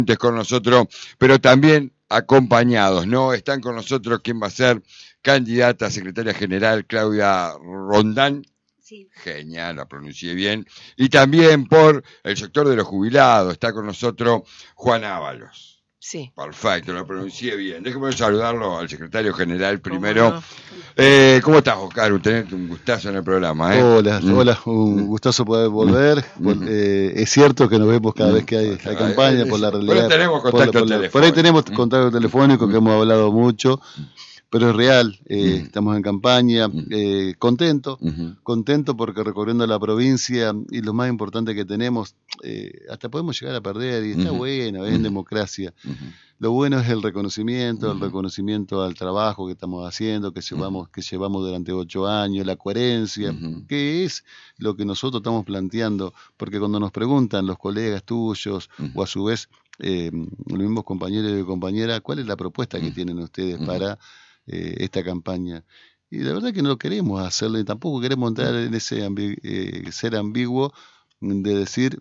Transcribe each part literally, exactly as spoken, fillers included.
con nosotros, pero también acompañados, ¿no? Están con nosotros quien va a ser candidata a secretaria general, Claudia Rondán. Sí. Genial, la pronuncié bien. Y también por el sector de los jubilados, está con nosotros Juan Ábalos. Sí. Perfecto, lo pronuncié bien. Déjeme saludarlo al secretario general primero. ¿Cómo no? Eh, ¿Cómo estás, Oscar? Tenerte un gustazo en el programa, ¿eh? Hola, Mm. hola, un gustazo poder volver. Mm. Por, eh, es cierto que nos vemos cada Mm. vez que hay, hay Ah, campaña, eh, por la por ahí realidad. tenemos por, contacto por la- telefónico. por ahí tenemos Mm. contacto telefónico que Mm. hemos hablado mucho, pero es real. Eh, Mm. Estamos en campaña, Mm. eh, contento, Ujú. contento porque recorriendo la provincia y lo más importante que tenemos, eh, hasta podemos llegar a perder y está Ujú. bueno, es Ujú. en democracia. Ujú. Lo bueno es el reconocimiento, el Ujú. reconocimiento al trabajo que estamos haciendo, que llevamos, Ujú. que llevamos durante ocho años, la coherencia, Ujú. que es lo que nosotros estamos planteando, porque cuando nos preguntan los colegas tuyos Ujú. o a su vez eh, los mismos compañeros y compañeras, ¿cuál es la propuesta que Ujú. tienen ustedes Ujú. para eh, esta campaña? Y la verdad que no queremos hacerlo y tampoco queremos entrar en ese ambi- eh, ser ambiguo de decir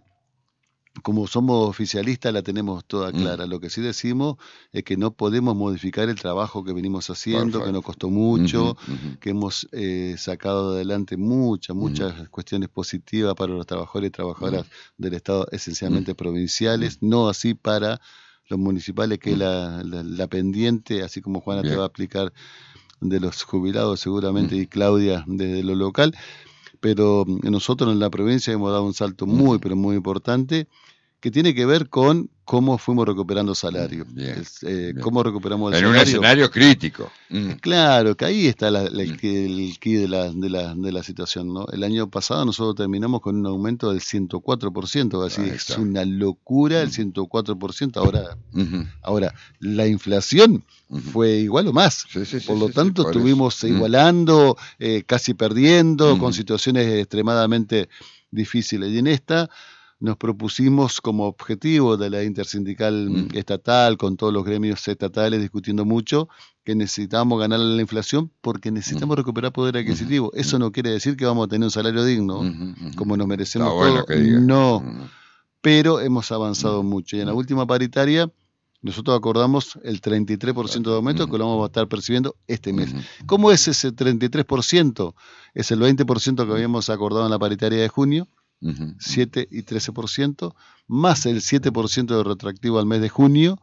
como somos oficialistas la tenemos toda clara. Lo que sí decimos es que no podemos modificar el trabajo que venimos haciendo, Perfecto. que nos costó mucho, Ujú. Ujú. que hemos eh, sacado adelante muchas, muchas Ujú. cuestiones positivas para los trabajadores y trabajadoras Ujú. del Estado, esencialmente provinciales, no así para los municipales, que es la, la, la pendiente, así como Juana te Bien. va a explicar de los jubilados seguramente Ujú. y Claudia desde lo local. Pero nosotros en la provincia hemos dado un salto muy, Ujú. pero muy importante, que tiene que ver con cómo fuimos recuperando salario. Bien. Es, eh, Bien. cómo recuperamos el En un salario. escenario crítico. Mm. Claro, que ahí está la, la- el, Mm. ki- el key de la, de, la, de la situación, ¿no? El año pasado nosotros terminamos con un aumento del ciento cuatro por ciento, así Ahí es está. una locura el Mm. ciento cuatro por ciento. Ahora, Ujú. ahora la inflación Ujú. fue igual o más. Sí, sí, sí, Por lo sí, sí, tanto, por eso. estuvimos Mm. igualando, eh, casi perdiendo, con Ujú. situaciones extremadamente difíciles. Y en esta nos propusimos como objetivo de la intersindical Ujú. estatal, con todos los gremios estatales discutiendo mucho, que necesitamos ganar la inflación porque necesitamos Ujú. recuperar poder adquisitivo. Ujú. Eso no quiere decir que vamos a tener un salario digno, Ujú. Ujú. como nos Está merecemos bueno todos. que diga. No, Ujú. pero hemos avanzado Ujú. mucho. Y en la Ujú. última paritaria, nosotros acordamos el treinta y tres por ciento de aumento que Ujú. lo vamos a estar percibiendo este mes. Ujú. ¿Cómo es ese treinta y tres por ciento? Es el veinte por ciento que habíamos acordado en la paritaria de junio, Ujú. siete y trece por ciento, más el siete por ciento de retroactivo al mes de junio,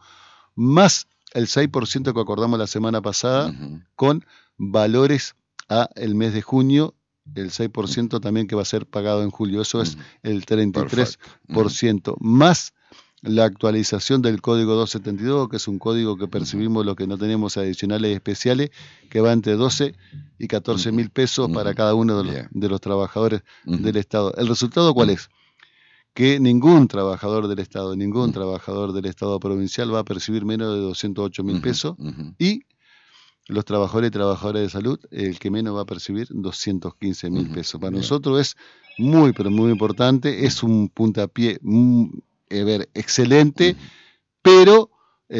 más el seis por ciento que acordamos la semana pasada, Ujú. con valores a el mes de junio, el seis por ciento también que va a ser pagado en julio. Eso es Ujú. el treinta y tres Perfecto. por Ujú. ciento, más la actualización del código doscientos setenta y dos, que es un código que Ujú. percibimos lo que no tenemos adicionales y especiales, que va entre doce y catorce mil pesos para Ujú. cada uno de los, Bien. de los trabajadores Ujú. del Estado. ¿El resultado cuál Ujú. es? Que ningún trabajador del Estado, ningún Ujú. trabajador del Estado provincial va a percibir menos de doscientos ocho mil Ujú. pesos, Ujú. y los trabajadores y trabajadoras de salud, el que menos va a percibir doscientos quince mil Ujú. pesos. Para Bien. nosotros es muy, pero muy importante, es un puntapié, mm, a ver, excelente, Ujú. pero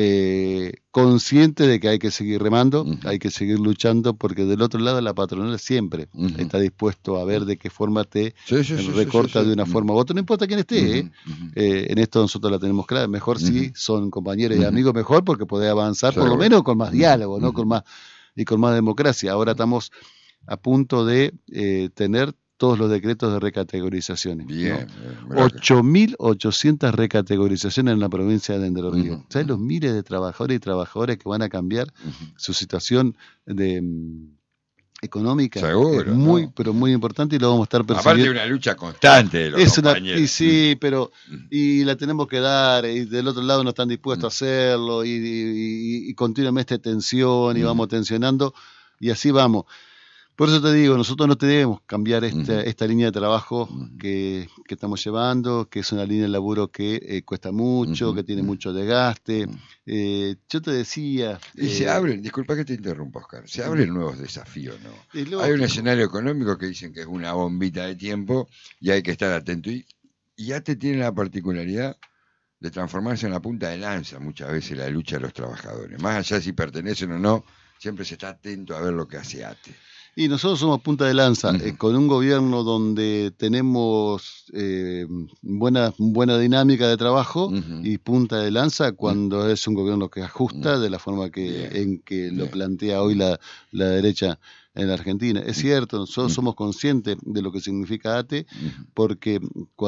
eh, consciente de que hay que seguir remando, Ujú. hay que seguir luchando, porque del otro lado la patronal siempre Ujú. está dispuesto a ver de qué forma te Sí, sí, sí, sí, recorta sí, sí. de una Ujú. forma u otra, no importa quién esté, ¿eh? Ujú. Ujú. Eh, en esto nosotros la tenemos clara, mejor si Ujú. son compañeros y Ujú. amigos, mejor, porque podés avanzar por lo Seguro. menos con más Ujú. diálogo, ¿no? Ujú. Con más, y con más democracia. Ahora estamos a punto de eh, tener todos los decretos de recategorizaciones, ¿no? Bien. Bien. Mirá que- ocho mil ochocientas recategorizaciones en la provincia de Entre Ríos. Ujú. ¿Sabes los Ujú. miles de trabajadores y trabajadoras que van a cambiar Ujú. su situación de mm, económica? Es Seguro, muy, ¿no? pero muy importante, y lo vamos a estar Aparte de percibiendo. una lucha constante de los Es una, compañeros. y sí, pero Ujú. y la tenemos que dar, y del otro lado no están dispuestos a Ujú. hacerlo, y, y, y continuamente hay tensión, y Ujú. vamos tensionando, y así vamos. Por eso te digo, nosotros no debemos cambiar esta, Ujú. esta línea de trabajo Ujú. que, que estamos llevando, que es una línea de laburo que eh, cuesta mucho, Ujú. que tiene Ujú. mucho desgaste. Ujú. Eh, yo te decía, Y se eh, abren, disculpa que te interrumpa, Oscar, se abren nuevos desafíos, ¿no? es Hay un lógico. escenario económico que dicen que es una bombita de tiempo y hay que estar atento. Y, y ya te tiene la particularidad de transformarse en la punta de lanza muchas veces la lucha de los trabajadores. Más allá de si pertenecen o no, siempre se está atento a ver lo que hace ATE. Y nosotros somos punta de lanza, Uh-huh. eh, con un gobierno donde tenemos eh, buena, buena dinámica de trabajo Uh-huh. y punta de lanza cuando uh-huh. es un gobierno que ajusta uh-huh. de la forma que Bien. en que lo Bien. plantea hoy la, la derecha en la Argentina. Es cierto, nosotros uh-huh. somos conscientes de lo que significa A T E, uh-huh. porque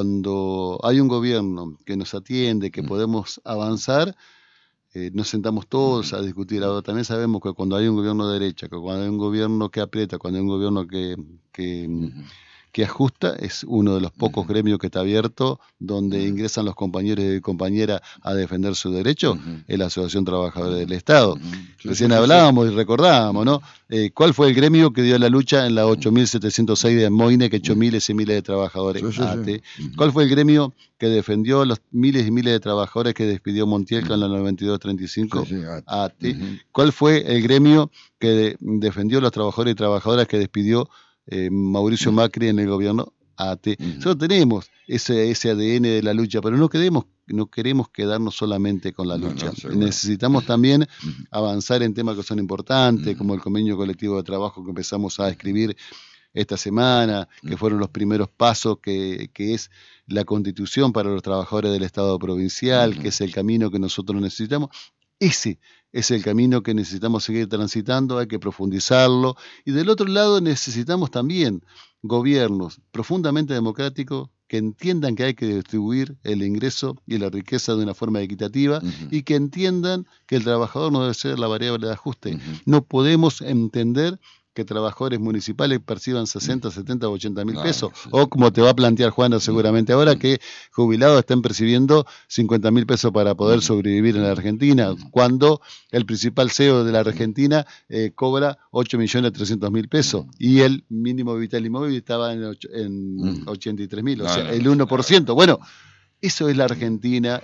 cuando hay un gobierno que nos atiende, que uh-huh. podemos avanzar, Eh, nos sentamos todos a discutir. Ahora también sabemos que cuando hay un gobierno de derecha, que cuando hay un gobierno que aprieta, cuando hay un gobierno que, que, uh-huh. que ajusta, es uno de los pocos uh-huh. gremios que está abierto, donde uh-huh. ingresan los compañeros y compañeras a defender su derecho, uh-huh. es la Asociación Trabajadora del Estado. Uh-huh. Recién sí, sí, hablábamos sí. y recordábamos, ¿no? Eh, ¿Cuál fue el gremio que dio la lucha en la ocho mil setecientos seis de Moine, que echó uh-huh. miles y miles de trabajadores? Sí, sí, A T E. Sí. Uh-huh. ¿Cuál fue el gremio que defendió los miles y miles de trabajadores que despidió Montiel con la noventa y dos treinta y cinco? Sí, sí, A T E. Uh-huh. ¿Cuál fue el gremio que de, defendió los trabajadores y trabajadoras que despidió eh, Mauricio uh-huh. Macri en el gobierno? A T E. Uh-huh. Nosotros tenemos ese, ese A D N de la lucha, pero no queremos, no queremos quedarnos solamente con la no, lucha. No, necesitamos también uh-huh. avanzar en temas que son importantes, uh-huh. como el convenio colectivo de trabajo que empezamos a escribir esta semana, que fueron los primeros pasos, que, que es la constitución para los trabajadores del Estado provincial, uh-huh. que es el camino que nosotros necesitamos. Ese es el camino que necesitamos seguir transitando, hay que profundizarlo. Y del otro lado necesitamos también gobiernos profundamente democráticos que entiendan que hay que distribuir el ingreso y la riqueza de una forma equitativa uh-huh. y que entiendan que el trabajador no debe ser la variable de ajuste. Uh-huh. No podemos entender que trabajadores municipales perciban sesenta, setenta, ochenta mil pesos, no, sí. o como te va a plantear Juana seguramente ahora, que jubilados estén percibiendo cincuenta mil pesos para poder sobrevivir en la Argentina, cuando el principal C E O de la Argentina eh, cobra ocho millones trescientos mil pesos y el mínimo vital y móvil estaba en, ocho, en ochenta y tres mil, o no, sea, no, el uno por ciento. Bueno, eso es la Argentina.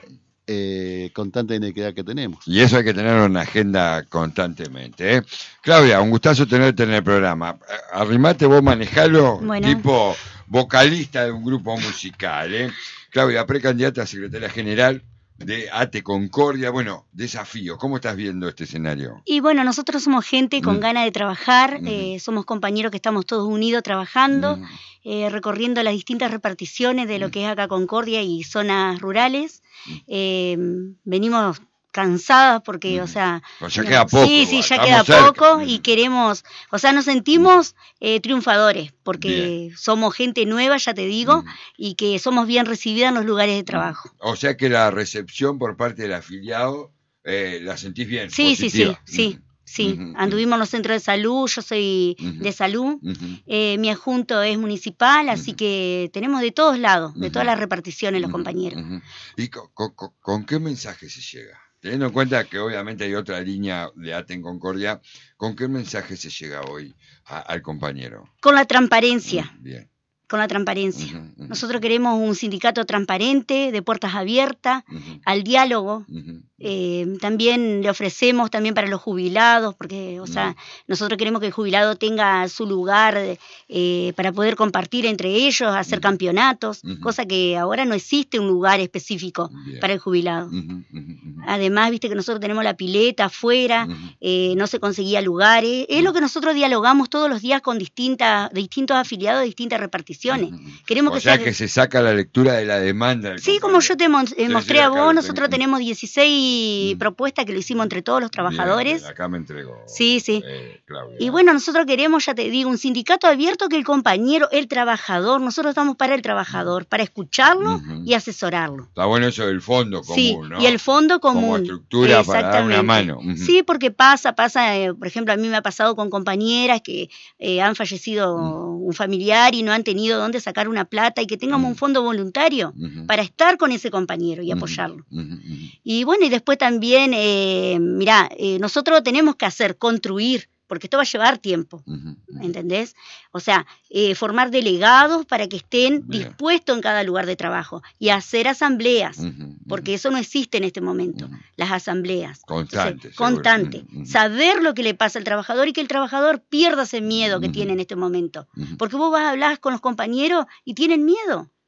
Eh, con tanta inequidad que tenemos. Y eso hay que tener una agenda constantemente, ¿eh? Claudia, un gustazo tenerte en el programa. Arrimate, vos manejalo, bueno. Tipo vocalista de un grupo musical, ¿eh? Claudia, precandidata a secretaria general de A T E Concordia. Bueno, desafío, ¿cómo estás viendo este escenario? Y bueno, nosotros somos gente con mm. ganas de trabajar, mm. eh, somos compañeros que estamos todos unidos trabajando, mm. eh, recorriendo las distintas reparticiones de lo mm. que es acá Concordia y zonas rurales. Eh, venimos cansadas porque, mm. o sea... Pues ya queda poco. Sí, sí, ya queda cerca. poco y queremos... O sea, nos sentimos eh, triunfadores porque bien. Somos gente nueva, ya te digo, mm. y que somos bien recibidas en los lugares de trabajo. O sea que la recepción por parte del afiliado eh, la sentís bien, sí, positiva. Sí, sí, sí. Mm. Sí, uh-huh. anduvimos en los centros de salud, yo soy uh-huh. de salud, uh-huh. eh, mi adjunto es municipal, así uh-huh. que tenemos de todos lados, de uh-huh. todas las reparticiones los uh-huh. compañeros. Uh-huh. ¿Y con, con, con qué mensaje se llega? Teniendo en cuenta que obviamente hay otra línea de A T E en Concordia, ¿con qué mensaje se llega hoy a, al compañero? Con la transparencia. Uh-huh. Bien. Con la transparencia. Uh-huh, uh-huh. Nosotros queremos un sindicato transparente, de puertas abiertas, uh-huh. al diálogo. Uh-huh. Eh, también le ofrecemos también para los jubilados, porque, o sea, uh-huh. nosotros queremos que el jubilado tenga su lugar eh, para poder compartir entre ellos, hacer uh-huh. campeonatos, uh-huh. cosa que ahora no existe un lugar específico yeah. para el jubilado. Uh-huh. Uh-huh. Además, viste que nosotros tenemos la pileta afuera, uh-huh. eh, no se conseguía lugares. Es uh-huh. lo que nosotros dialogamos todos los días con distintas, distintos afiliados de distintas reparticiones. Queremos o que sea sea... que se saca la lectura de la demanda. Sí, compañero. Como yo te mon- eh, mostré a vos, nosotros tenemos dieciséis mm. propuestas que lo hicimos entre todos los trabajadores. Bien, bien, acá me entregó. Sí, sí. Eh, Claudia. Y bueno, nosotros queremos, ya te digo, un sindicato abierto que el compañero, el trabajador, nosotros estamos para el trabajador, para escucharlo uh-huh. y asesorarlo. Está bueno eso del fondo común, sí, ¿no? y el fondo común. Como estructura para dar una mano. Uh-huh. Sí, porque pasa, pasa, eh, por ejemplo, a mí me ha pasado con compañeras que eh, han fallecido uh-huh. un familiar y no han tenido dónde sacar una plata y que tengamos uh-huh. un fondo voluntario uh-huh. para estar con ese compañero y uh-huh. apoyarlo. Uh-huh. Y bueno, y después también, eh, mirá, eh, nosotros tenemos que hacer, construir, porque esto va a llevar tiempo, uh-huh. ¿entendés? O sea, eh, formar delegados para que estén Bien. dispuestos en cada lugar de trabajo y hacer asambleas, uh-huh. porque eso no existe en este momento, uh-huh. las asambleas. Constante. Constante. Uh-huh. Saber lo que le pasa al trabajador y que el trabajador pierda ese miedo que uh-huh. tiene en este momento. Uh-huh. Porque vos vas a hablar con los compañeros y tienen miedo.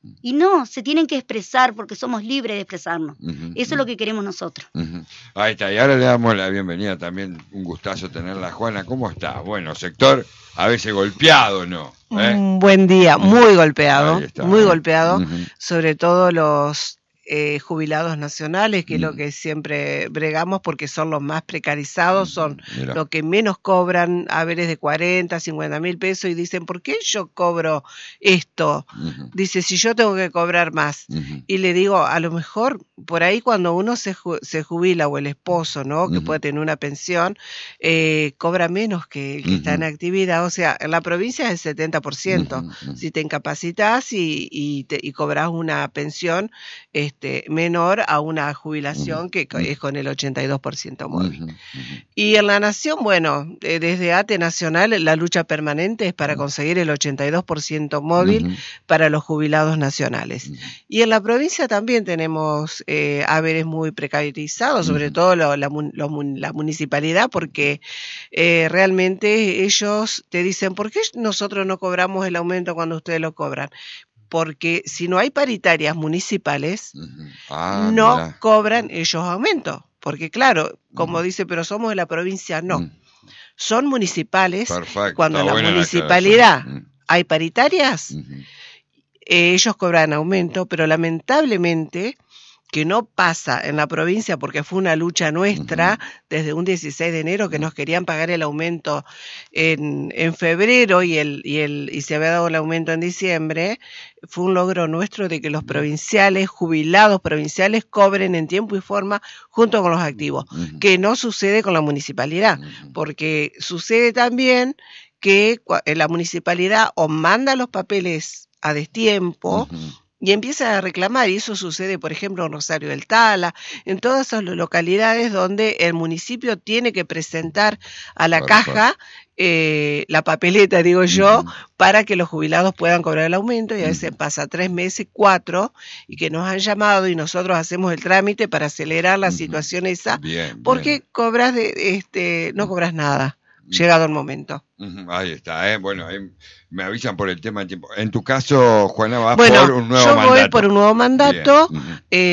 Y no, se tienen que expresar porque somos libres de expresarnos. Uh-huh, Eso uh-huh. es lo que queremos nosotros. Uh-huh. Ahí está, y ahora le damos la bienvenida también, un gustazo tenerla. Juana, ¿cómo está? Bueno, sector a veces golpeado, ¿no? ¿Eh? Un buen día, muy golpeado, muy golpeado, uh-huh. sobre todo los eh, jubilados nacionales, que uh-huh. es lo que siempre bregamos porque son los más precarizados, son Mira. los que menos cobran haberes de cuarenta, cincuenta mil pesos y dicen, ¿por qué yo cobro esto? Uh-huh. Dice, si yo tengo que cobrar más. Uh-huh. Y le digo, a lo mejor por ahí cuando uno se, ju- se jubila o el esposo, ¿no? Que uh-huh. puede tener una pensión, eh, cobra menos que el que uh-huh. está en actividad. O sea, en la provincia es el setenta por ciento. Uh-huh. Si te incapacitas y, y, te, y cobras una pensión este, menor a una jubilación uh-huh. que es con el ochenta y dos por ciento móvil. Uh-huh. Uh-huh. Y en la Nación, bueno, eh, desde ATE Nacional la lucha permanente es para uh-huh. conseguir el ochenta y dos por ciento móvil uh-huh. para los jubilados nacionales. Uh-huh. Y en la provincia también tenemos eh, haberes muy precarizados, uh-huh. sobre todo lo, la, lo, la municipalidad, porque eh, realmente ellos te dicen, ¿por qué nosotros no cobramos el aumento cuando ustedes lo cobran? Porque si no hay paritarias municipales, uh-huh. ah, no mira. cobran ellos aumento. Porque claro, como uh-huh. dice, pero somos de la provincia, no. Uh-huh. Son municipales. Perfecto. Cuando en la municipalidad la uh-huh. hay paritarias, uh-huh. eh, ellos cobran aumento, pero lamentablemente que no pasa en la provincia porque fue una lucha nuestra uh-huh. desde un dieciséis de enero que nos querían pagar el aumento en, en febrero y el, y el y se había dado el aumento en diciembre. Fue un logro nuestro de que los provinciales, jubilados provinciales, cobren en tiempo y forma junto con los activos, uh-huh. que no sucede con la municipalidad, uh-huh. porque sucede también que la municipalidad o manda los papeles a destiempo, uh-huh. y empieza a reclamar, y eso sucede, por ejemplo, en Rosario del Tala, en todas esas localidades donde el municipio tiene que presentar a la claro, caja claro. Eh, la papeleta, digo yo, uh-huh. para que los jubilados puedan cobrar el aumento, y a veces uh-huh. pasa tres meses, cuatro, y que nos han llamado y nosotros hacemos el trámite para acelerar la uh-huh. situación esa, bien, porque bien. cobras de, este, no cobras nada, uh-huh. llegado el momento. Uh-huh. Ahí está, ¿eh? Bueno, ahí me avisan por el tema de tiempo. En tu caso, Juana, vas bueno, por un nuevo yo mandato. Yo voy por un nuevo mandato, uh-huh.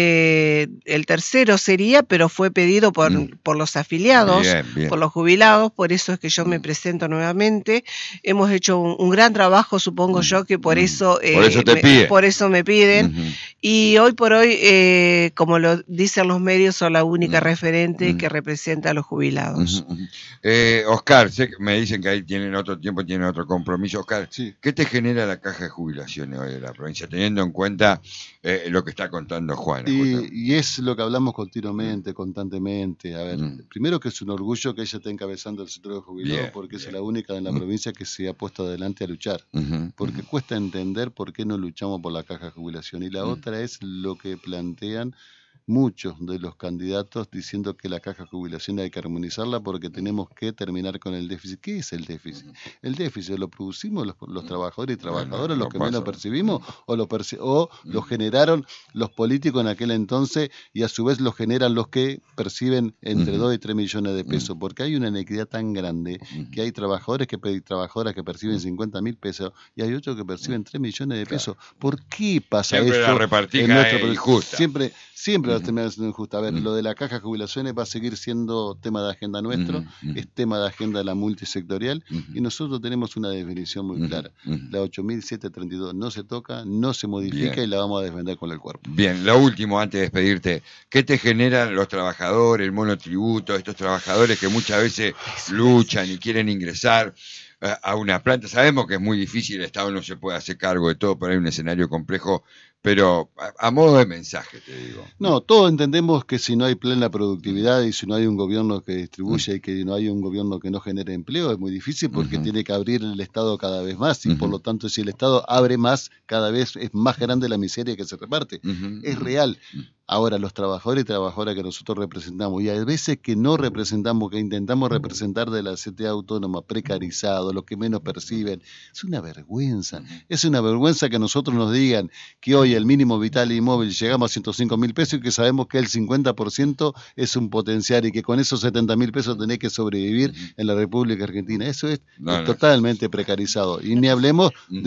eh, el tercero sería, pero fue pedido por, uh-huh. por los afiliados, bien, bien. por los jubilados, por eso es que yo uh-huh. me presento nuevamente. Hemos hecho un, un gran trabajo, supongo uh-huh. yo, que por uh-huh. eso, eh, por, eso te me, pide. por eso me piden. Uh-huh. Y hoy por hoy, eh, como lo dicen los medios, soy la única uh-huh. referente uh-huh. que representa a los jubilados. Uh-huh. Eh, Oscar, sé que me dicen que ahí tienen otro tiempo, tienen otro compromiso. Oscar, sí. ¿qué te genera la caja de jubilaciones hoy de la provincia, teniendo en cuenta eh, lo que está contando Juana? Y, y es lo que hablamos continuamente, mm. constantemente. A ver, mm. primero que es un orgullo que ella esté encabezando el sector de jubilados, bien, porque bien. es la única en la mm. provincia que se ha puesto adelante a luchar. Mm-hmm. Porque mm-hmm. cuesta entender por qué no luchamos por la caja de jubilación. Y la mm. otra es lo que plantean muchos de los candidatos diciendo que la caja de jubilación hay que armonizarla porque tenemos que terminar con el déficit. ¿Qué es el déficit? El déficit lo producimos los, los trabajadores y trabajadoras, bueno, los que pasa. menos percibimos, o, lo, perci- o mm. lo generaron los políticos en aquel entonces y a su vez lo generan los que perciben entre mm. dos y tres millones de pesos, mm. porque hay una inequidad tan grande mm. que hay trabajadores que trabajadoras que perciben cincuenta mil pesos y hay otros que perciben tres millones de pesos. Claro. ¿Por qué pasa siempre eso? La repartija es injusta. Siempre, siempre terminar siendo injusta. A ver, uh-huh. lo de la caja de jubilaciones va a seguir siendo tema de agenda nuestro, uh-huh. es tema de agenda de la multisectorial, uh-huh. y nosotros tenemos una definición muy uh-huh. clara. Uh-huh. La ocho mil setecientos treinta y dos no se toca, no se modifica Bien. y la vamos a defender con el cuerpo. Bien, lo último antes de despedirte, ¿qué te generan los trabajadores, el monotributo, estos trabajadores que muchas veces luchan y quieren ingresar a una planta? Sabemos que es muy difícil, el Estado no se puede hacer cargo de todo, pero hay un escenario complejo, pero a, a modo de mensaje te digo. No, todos entendemos que si no hay plena productividad y si no hay un gobierno que distribuya uh-huh. y que no hay un gobierno que no genere empleo, es muy difícil porque uh-huh. tiene que abrir el Estado cada vez más y uh-huh. por lo tanto si el Estado abre más, cada vez es más grande la miseria que se reparte. Uh-huh. Es real. Uh-huh. Ahora, los trabajadores y trabajadoras que nosotros representamos, y a veces que no representamos, que intentamos representar de la C T A autónoma, precarizados, los que menos perciben, es una vergüenza. Es una vergüenza que nosotros nos digan que hoy el mínimo vital y móvil llegamos a ciento cinco mil pesos y que sabemos que el cincuenta por ciento es un potencial y que con esos setenta mil pesos tenés que sobrevivir en la República Argentina. Eso es, no, es no. totalmente precarizado. Y ni hablemos de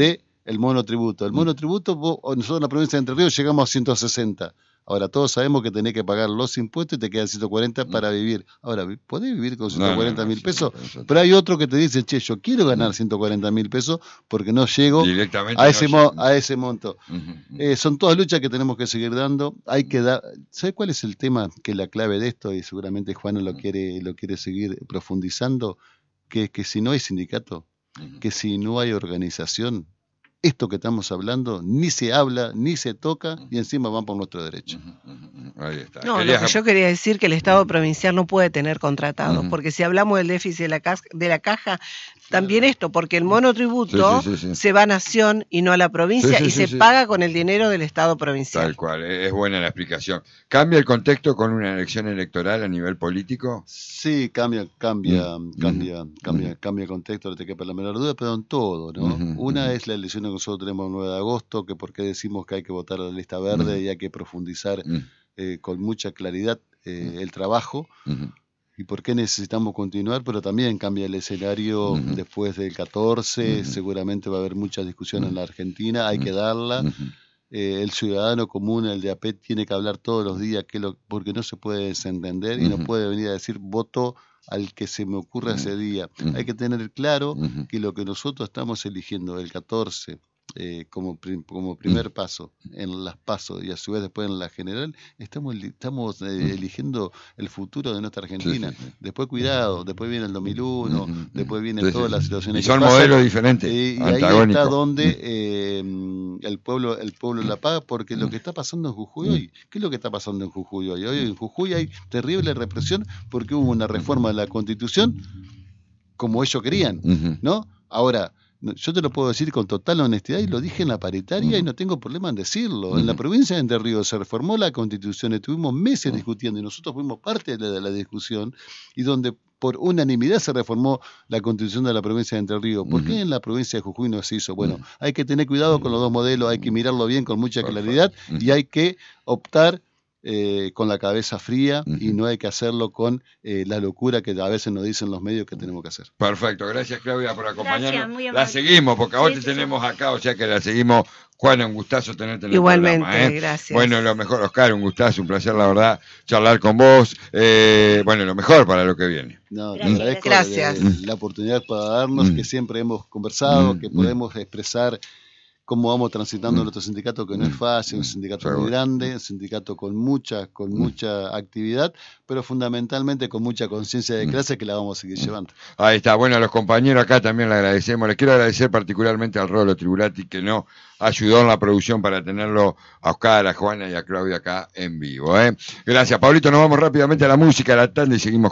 el monotributo. El monotributo, vos, nosotros en la provincia de Entre Ríos llegamos a ciento sesenta. Ahora, todos sabemos que tenés que pagar los impuestos y te quedan ciento cuarenta para vivir. Ahora, ¿podés vivir con ciento cuarenta mil no, no, no, pesos? Pero hay otro que te dice, che, yo quiero ganar ciento cuarenta mil pesos porque no llego a ese, no mo- a ese monto. Uh-huh, uh-huh. Eh, son todas luchas que tenemos que seguir dando. Hay que dar. ¿Sabes cuál es el tema que es la clave de esto? Y seguramente Juana lo quiere, lo quiere seguir profundizando. Que es que si no hay sindicato, uh-huh. que si no hay organización, esto que estamos hablando ni se habla, ni se toca y encima van por nuestro derecho. Ahí está. No, lo que yo quería decir que el Estado provincial no puede tener contratados, uh-huh. porque si hablamos del déficit de la, ca- de la caja, también esto, porque el monotributo sí, sí, sí, sí. se va a Nación y no a la provincia sí, sí, y sí, se sí. paga con el dinero del Estado provincial. Tal cual, es buena la explicación. ¿Cambia el contexto con una elección electoral a nivel político? Sí, cambia, cambia, mm. cambia, uh-huh. cambia, uh-huh. cambia el contexto, no te quepa la menor duda, pero en todo, ¿no? Uh-huh. Una uh-huh. es la elección que nosotros tenemos el nueve de agosto, que por qué decimos que hay que votar a la lista verde uh-huh. y hay que profundizar uh-huh. eh, con mucha claridad eh, uh-huh. el trabajo. Uh-huh. ¿Y por qué necesitamos continuar? Pero también cambia el escenario uh-huh. después del catorce, uh-huh. seguramente va a haber mucha discusión uh-huh. en la Argentina, hay uh-huh. que darla. Uh-huh. Eh, el ciudadano común, el de a pie, tiene que hablar todos los días que lo, porque no se puede desentender uh-huh. y no puede venir a decir voto al que se me ocurra uh-huh. ese día. Uh-huh. Hay que tener claro uh-huh. que lo que nosotros estamos eligiendo el catorce eh, como, prim, como primer paso en las pasos y a su vez después en la general, estamos, estamos eh, eligiendo el futuro de nuestra Argentina. Sí, sí, sí. Después cuidado, después viene el dos mil uno, uh-huh. después vienen sí, todas sí, las situaciones. Y son modelos diferentes. Eh, y ahí está donde eh, el pueblo el pueblo la paga, porque lo que está pasando en Jujuy hoy, ¿qué es lo que está pasando en Jujuy hoy? Hoy en Jujuy hay terrible represión porque hubo una reforma de la Constitución como ellos querían, uh-huh. ¿no? Ahora, yo te lo puedo decir con total honestidad y lo dije en la paritaria uh-huh. y no tengo problema en decirlo. Uh-huh. En la provincia de Entre Ríos se reformó la Constitución, estuvimos meses uh-huh. discutiendo y nosotros fuimos parte de la, de la discusión y donde por unanimidad se reformó la Constitución de la provincia de Entre Ríos. ¿Por uh-huh. qué en la provincia de Jujuy no se hizo? Bueno, uh-huh. hay que tener cuidado con los dos modelos, hay que mirarlo bien con mucha claridad uh-huh. y hay que optar Eh, con la cabeza fría uh-huh. y no hay que hacerlo con eh, la locura que a veces nos dicen los medios que tenemos que hacer. Perfecto, gracias Claudia por acompañarnos. Gracias, la seguimos porque a vos sí, te sí, tenemos sí. acá, o sea que la seguimos. Juan, un gustazo tenerte en el Igualmente, programa. ¿eh? Gracias. Bueno, lo mejor, Oscar, un gustazo, un placer, la verdad, charlar con vos. Eh, bueno, lo mejor para lo que viene. No, te agradezco gracias. La, la oportunidad para darnos, mm. que siempre hemos conversado, mm. que podemos mm. expresar cómo vamos transitando mm. nuestro sindicato, que no es fácil, un sindicato muy grande, un sindicato con mucha, con mm. mucha actividad, pero fundamentalmente con mucha conciencia de clase que la vamos a seguir llevando. Ahí está, bueno, a los compañeros acá también le agradecemos. Les quiero agradecer particularmente al Rolo Tribulati que nos ayudó en la producción para tenerlo a Oscar, a Juana y a Claudia acá en vivo. ¿eh? Gracias, Pablito, nos vamos rápidamente a la música, a la tanda y seguimos.